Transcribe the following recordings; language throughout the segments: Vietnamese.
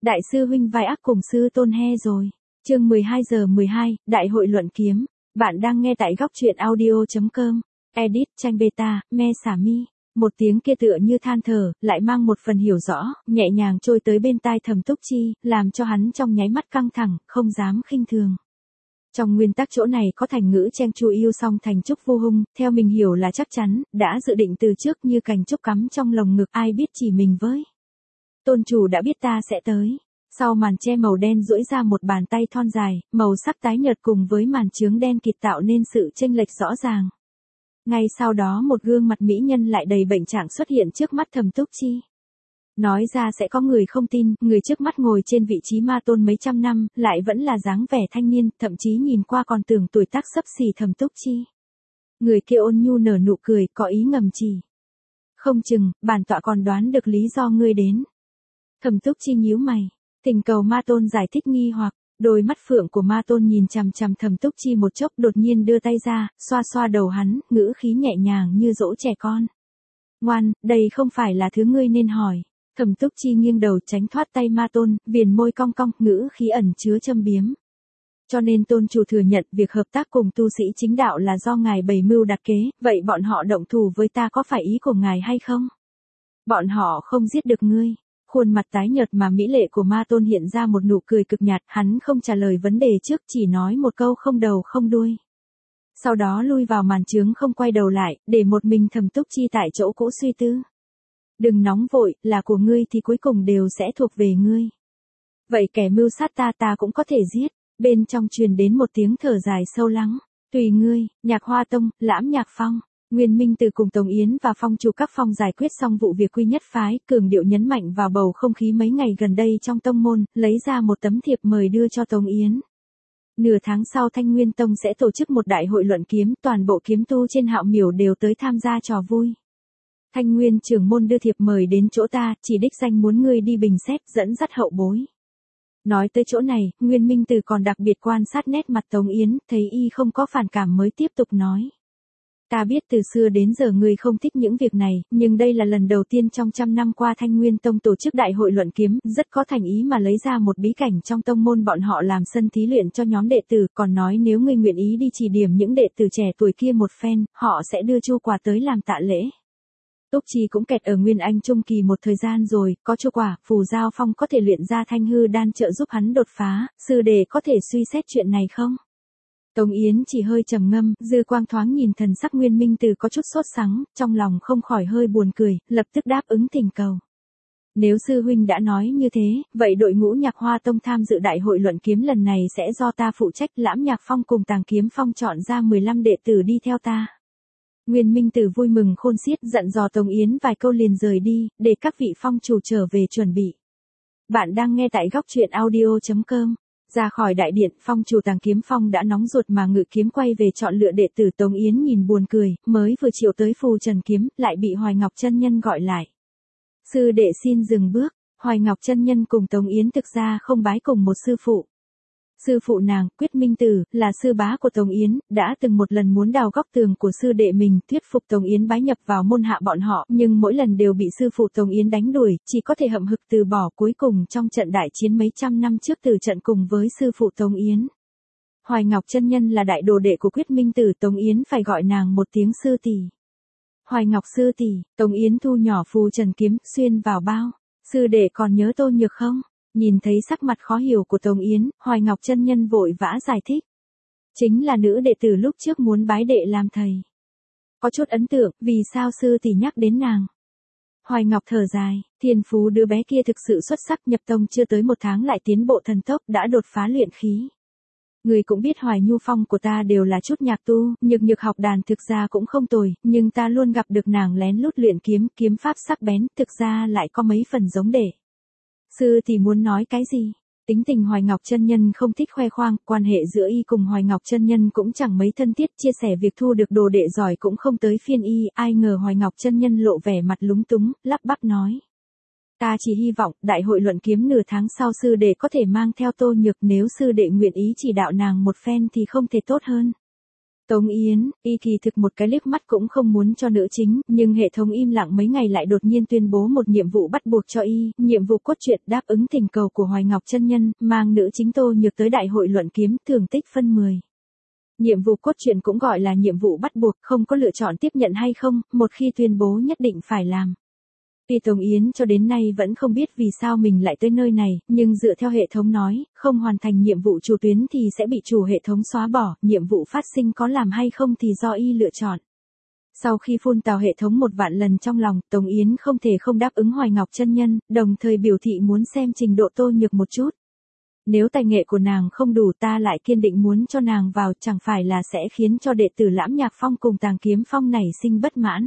Đại sư huynh vai ác cùng sư tôn he rồi. Chương 12:12, Đại hội luận kiếm. Bạn đang nghe tại góc truyện audio.com. Edit tranh beta, me xả mi. Một tiếng kia tựa như than thở, lại mang một phần hiểu rõ, nhẹ nhàng trôi tới bên tai Thẩm Túc Chi, làm cho hắn trong nháy mắt căng thẳng, không dám khinh thường. Trong nguyên tắc chỗ này có thành ngữ chen chu yêu song thành trúc vô hung, theo mình hiểu là chắc chắn, đã dự định từ trước như cành trúc cắm trong lồng ngực, ai biết chỉ mình với. Tôn chủ đã biết ta sẽ tới. Sau màn che màu đen duỗi ra một bàn tay thon dài, màu sắc tái nhợt cùng với màn chướng đen kịt tạo nên sự chênh lệch rõ ràng. Ngay sau đó một gương mặt mỹ nhân lại đầy bệnh trạng xuất hiện trước mắt Thẩm Túc Chi. Nói ra sẽ có người không tin, người trước mắt ngồi trên vị trí ma tôn mấy trăm năm, lại vẫn là dáng vẻ thanh niên, thậm chí nhìn qua còn tưởng tuổi tác xấp xỉ Thẩm Túc Chi. Người kia ôn nhu nở nụ cười, có ý ngầm chỉ. Không chừng, bản tọa còn đoán được lý do ngươi đến. Thẩm Túc Chi nhíu mày, thỉnh cầu ma tôn giải thích nghi hoặc. Đôi mắt phượng của ma tôn nhìn chằm chằm Thẩm Túc Chi một chốc, đột nhiên đưa tay ra, xoa xoa đầu hắn, ngữ khí nhẹ nhàng như dỗ trẻ con. Ngoan, đây không phải là thứ ngươi nên hỏi. Thẩm Túc Chi nghiêng đầu tránh thoát tay ma tôn, viền môi cong cong, ngữ khí ẩn chứa châm biếm. Cho nên tôn chủ thừa nhận việc hợp tác cùng tu sĩ chính đạo là do ngài bày mưu đặt kế, vậy bọn họ động thủ với ta có phải ý của ngài hay không? Bọn họ không giết được ngươi. Khuôn mặt tái nhợt mà mỹ lệ của ma tôn hiện ra một nụ cười cực nhạt, hắn không trả lời vấn đề trước, chỉ nói một câu không đầu không đuôi. Sau đó lui vào màn chướng không quay đầu lại, để một mình Thẩm Túc Chi tại chỗ cũ suy tư. Đừng nóng vội, là của ngươi thì cuối cùng đều sẽ thuộc về ngươi. Vậy kẻ mưu sát ta cũng có thể giết. Bên trong truyền đến một tiếng thở dài sâu lắng. Tùy ngươi, Nhạc Hoa Tông, Lãm Nhạc Phong. Nguyên Minh Từ cùng Tống Yến và phong chủ các phong giải quyết xong vụ việc quy nhất phái, cường điệu nhấn mạnh vào bầu không khí mấy ngày gần đây trong tông môn, lấy ra một tấm thiệp mời đưa cho Tống Yến. Nửa tháng sau Thanh Nguyên Tông sẽ tổ chức một đại hội luận kiếm, toàn bộ kiếm tu trên Hạo Miểu đều tới tham gia trò vui. Thanh Nguyên trưởng môn đưa thiệp mời đến chỗ ta, chỉ đích danh muốn ngươi đi bình xét, dẫn dắt hậu bối. Nói tới chỗ này, Nguyên Minh Từ còn đặc biệt quan sát nét mặt Tống Yến, thấy y không có phản cảm mới tiếp tục nói. Ta biết từ xưa đến giờ ngươi không thích những việc này, nhưng đây là lần đầu tiên trong 100 năm qua Thanh Nguyên Tông tổ chức đại hội luận kiếm, rất có thành ý mà lấy ra một bí cảnh trong tông môn bọn họ làm sân thí luyện cho nhóm đệ tử, còn nói nếu ngươi nguyện ý đi chỉ điểm những đệ tử trẻ tuổi kia một phen, họ sẽ đưa chu quà tới làm tạ lễ. Túc Chi cũng kẹt ở Nguyên Anh Trung Kỳ một thời gian rồi, có chu quả, Phù Giao Phong có thể luyện ra thanh hư đan trợ giúp hắn đột phá, sư đệ có thể suy xét chuyện này không? Tống Yến chỉ hơi trầm ngâm, dư quang thoáng nhìn thần sắc Nguyên Minh Từ có chút sốt sắng, trong lòng không khỏi hơi buồn cười, lập tức đáp ứng thỉnh cầu. Nếu sư huynh đã nói như thế, vậy đội ngũ Nhạc Hoa Tông tham dự đại hội luận kiếm lần này sẽ do ta phụ trách, Lãm Nhạc Phong cùng Tàng Kiếm Phong chọn ra 15 đệ tử đi theo ta. Nguyên Minh Từ vui mừng khôn xiết, dặn dò Tống Yến vài câu liền rời đi, để các vị phong chủ trở về chuẩn bị. Bạn đang nghe tại góc truyện audio.com. Ra khỏi đại điện, phong chủ Tàng Kiếm Phong đã nóng ruột mà ngự kiếm quay về chọn lựa đệ tử. Tống Yến nhìn buồn cười, mới vừa triệu tới Phù Trần Kiếm, lại bị Hoài Ngọc chân nhân gọi lại. Sư đệ xin dừng bước. Hoài Ngọc chân nhân cùng Tống Yến thực ra không bái cùng một sư phụ. Sư phụ nàng, Quyết Minh Tử, là sư bá của Tống Yến, đã từng một lần muốn đào góc tường của sư đệ mình, thuyết phục Tống Yến bái nhập vào môn hạ bọn họ, nhưng mỗi lần đều bị sư phụ Tống Yến đánh đuổi, chỉ có thể hậm hực từ bỏ, cuối cùng trong trận đại chiến mấy trăm năm trước từ trận cùng với sư phụ Tống Yến. Hoài Ngọc chân nhân là đại đồ đệ của Quyết Minh Tử, Tống Yến phải gọi nàng một tiếng sư tỷ. Hoài Ngọc sư tỷ. Tống Yến thu nhỏ Phù Trần Kiếm, xuyên vào bao. Sư đệ còn nhớ Tô Nhược không? Nhìn thấy sắc mặt khó hiểu của Tống Yến, Hoài Ngọc chân nhân vội vã giải thích. Chính là nữ đệ tử lúc trước muốn bái đệ làm thầy. Có chút ấn tượng, vì sao sư tỷ nhắc đến nàng? Hoài Ngọc thở dài, thiên phú đứa bé kia thực sự xuất sắc, nhập tông chưa tới 1 tháng lại tiến bộ thần tốc, đã đột phá luyện khí. Người cũng biết Hoài Nhu Phong của ta đều là chút nhạc tu, nhược học đàn thực ra cũng không tồi, nhưng ta luôn gặp được nàng lén lút luyện kiếm, kiếm pháp sắc bén, thực ra lại có mấy phần giống đệ. Sư thì muốn nói cái gì? Tính tình Hoài Ngọc chân nhân không thích khoe khoang, quan hệ giữa y cùng Hoài Ngọc chân nhân cũng chẳng mấy thân thiết, chia sẻ việc thu được đồ đệ giỏi cũng không tới phiên y, ai ngờ Hoài Ngọc chân nhân lộ vẻ mặt lúng túng, lắp bắp nói. Ta chỉ hy vọng, đại hội luận kiếm nửa tháng sau sư đệ có thể mang theo Tô Nhược, nếu sư đệ nguyện ý chỉ đạo nàng một phen thì không thể tốt hơn. Tống Yến, y kỳ thực một cái liếc mắt cũng không muốn cho nữ chính, nhưng hệ thống im lặng mấy ngày lại đột nhiên tuyên bố một nhiệm vụ bắt buộc cho y, nhiệm vụ cốt truyện đáp ứng thỉnh cầu của Hoài Ngọc chân nhân, mang nữ chính Tô Nhược tới đại hội luận kiếm, thưởng tích phân 10. Nhiệm vụ cốt truyện cũng gọi là nhiệm vụ bắt buộc, không có lựa chọn tiếp nhận hay không, một khi tuyên bố nhất định phải làm. Tuy Tống Yến cho đến nay vẫn không biết vì sao mình lại tới nơi này, nhưng dựa theo hệ thống nói, không hoàn thành nhiệm vụ chủ tuyến thì sẽ bị chủ hệ thống xóa bỏ, nhiệm vụ phát sinh có làm hay không thì do y lựa chọn. Sau khi phun tào hệ thống 1.000.000 lần trong lòng, Tống Yến không thể không đáp ứng Hoài Ngọc chân nhân, đồng thời biểu thị muốn xem trình độ Tô Nhược một chút. Nếu tài nghệ của nàng không đủ ta lại kiên định muốn cho nàng vào, chẳng phải là sẽ khiến cho đệ tử Lãm Nhạc Phong cùng Tàng Kiếm Phong nảy sinh bất mãn.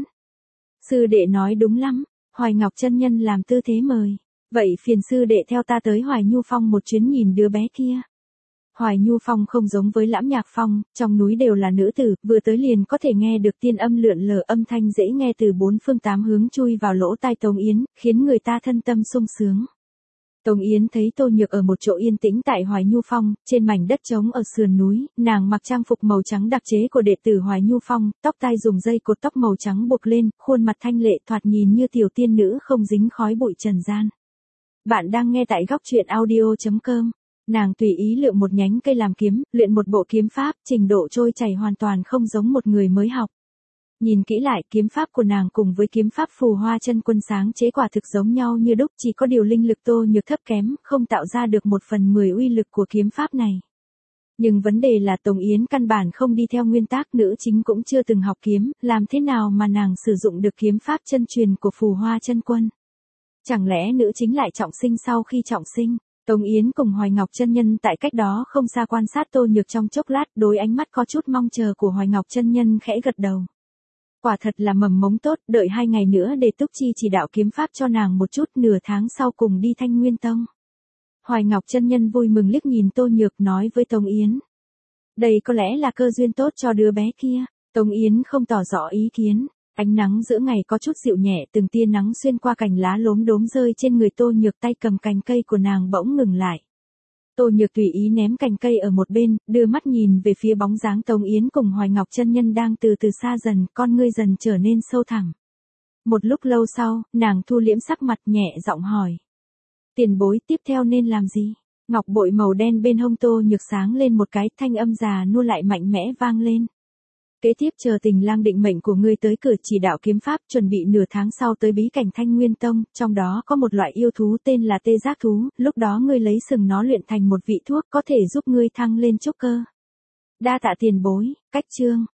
Sư đệ nói đúng lắm. Hoài Ngọc chân nhân làm tư thế mời. Vậy phiền sư đệ theo ta tới Hoài Nhu Phong một chuyến nhìn đứa bé kia. Hoài Nhu Phong không giống với Lãm Nhạc Phong, trong núi đều là nữ tử, vừa tới liền có thể nghe được tiên âm lượn lờ, âm thanh dễ nghe từ 4 phương 8 hướng chui vào lỗ tai Tống Yến, khiến người ta thân tâm sung sướng. Tống Yến thấy Tô Nhược ở một chỗ yên tĩnh tại Hoài Nhu Phong, trên mảnh đất trống ở sườn núi, nàng mặc trang phục màu trắng đặc chế của đệ tử Hoài Nhu Phong, tóc tai dùng dây cột tóc màu trắng buộc lên, khuôn mặt thanh lệ thoạt nhìn như tiểu tiên nữ không dính khói bụi trần gian. Bạn đang nghe tại góc truyện audio.com. Nàng tùy ý lựa một nhánh cây làm kiếm, luyện một bộ kiếm pháp, trình độ trôi chảy hoàn toàn không giống một người mới học. Nhìn kỹ lại, kiếm pháp của nàng cùng với kiếm pháp Phù Hoa Chân Quân sáng chế quả thực giống nhau như đúc, chỉ có điều linh lực Tô Nhược thấp kém, không tạo ra được 1/10 uy lực của kiếm pháp này. Nhưng vấn đề là Tống Yến căn bản không đi theo nguyên tắc, nữ chính cũng chưa từng học kiếm, làm thế nào mà nàng sử dụng được kiếm pháp chân truyền của Phù Hoa Chân Quân? Chẳng lẽ nữ chính lại trọng sinh sau khi trọng sinh? Tống Yến cùng Hoài Ngọc chân nhân tại cách đó không xa quan sát Tô Nhược trong chốc lát, đối ánh mắt có chút mong chờ của Hoài Ngọc chân nhân khẽ gật đầu. Quả thật là mầm mống tốt, đợi 2 ngày nữa để Túc Chi chỉ đạo kiếm pháp cho nàng một chút, nửa tháng sau cùng đi Thanh Nguyên Tông. Hoài Ngọc chân nhân vui mừng liếc nhìn Tô Nhược nói với Tống Yến. Đây có lẽ là cơ duyên tốt cho đứa bé kia. Tống Yến không tỏ rõ ý kiến. Ánh nắng giữa ngày có chút dịu nhẹ, từng tia nắng xuyên qua cành lá lốm đốm rơi trên người Tô Nhược, tay cầm cành cây của nàng bỗng ngừng lại. Tô Nhược tùy ý ném cành cây ở một bên, đưa mắt nhìn về phía bóng dáng Tống Yến cùng Hoài Ngọc chân nhân đang từ từ xa dần, con ngươi dần trở nên sâu thẳm. Một lúc lâu sau, nàng thu liễm sắc mặt nhẹ giọng hỏi. Tiền bối tiếp theo nên làm gì? Ngọc bội màu đen bên hông Tô Nhược sáng lên một cái, thanh âm già nua lại mạnh mẽ vang lên. Kế tiếp chờ Tình Lang định mệnh của ngươi tới cửa chỉ đạo kiếm pháp, chuẩn bị nửa tháng sau tới bí cảnh Thanh Nguyên Tông, trong đó có một loại yêu thú tên là tê giác thú, lúc đó ngươi lấy sừng nó luyện thành một vị thuốc có thể giúp ngươi thăng lên trúc cơ. Đa tạ tiền bối, cách chương.